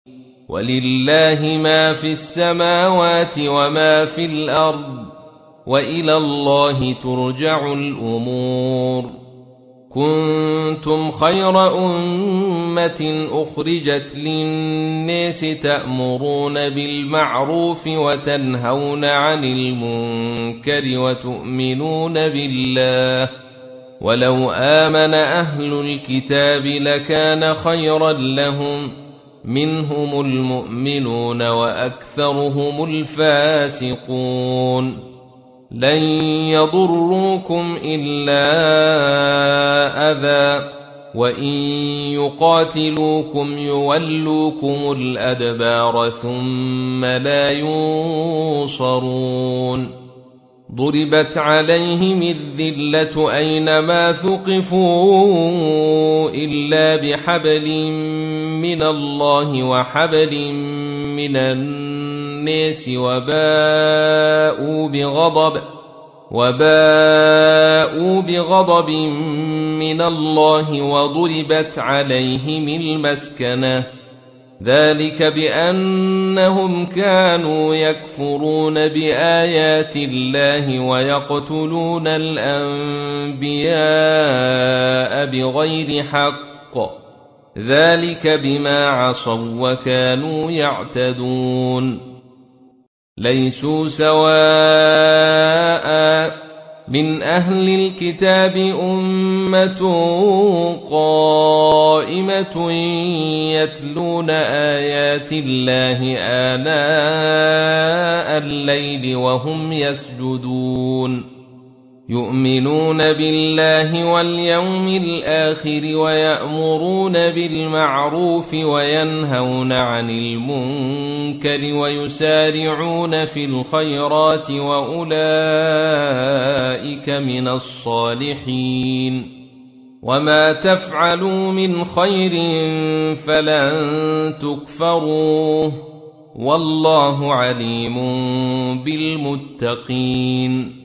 ولله ما في السماوات وما في الأرض وإلى الله ترجع الأمور. كنتم خير أمة أخرجت للناس تأمرون بالمعروف وتنهون عن المنكر وتؤمنون بالله، ولو آمن أهل الكتاب لكان خيرا لهم، منهم المؤمنون وأكثرهم الفاسقون. لن يضروكم إلا أذى، وإن يقاتلوكم يولوكم الأدبار ثم لا ينصرون. ضربت عليهم الذلة أينما ثقفوا إلا بحبل من الله وحبل من الناس وباءوا بغضب من الله وضربت عليهم المسكنة، ذلك بأنهم كانوا يكفرون بآيات الله ويقتلون الأنبياء بغير حق، ذلك بما عصوا وكانوا يعتدون. ليسوا سواء من أهل الكتاب أمة قائمة يتلون آيات الله آناء الليل وهم يسجدون، يؤمنون بالله واليوم الآخر ويأمرون بالمعروف وينهون عن المنكر ويسارعون في الخيرات وأولئك من الصالحين. وما تفعلوا من خير فلن تكفروه، والله عليم بالمتقين.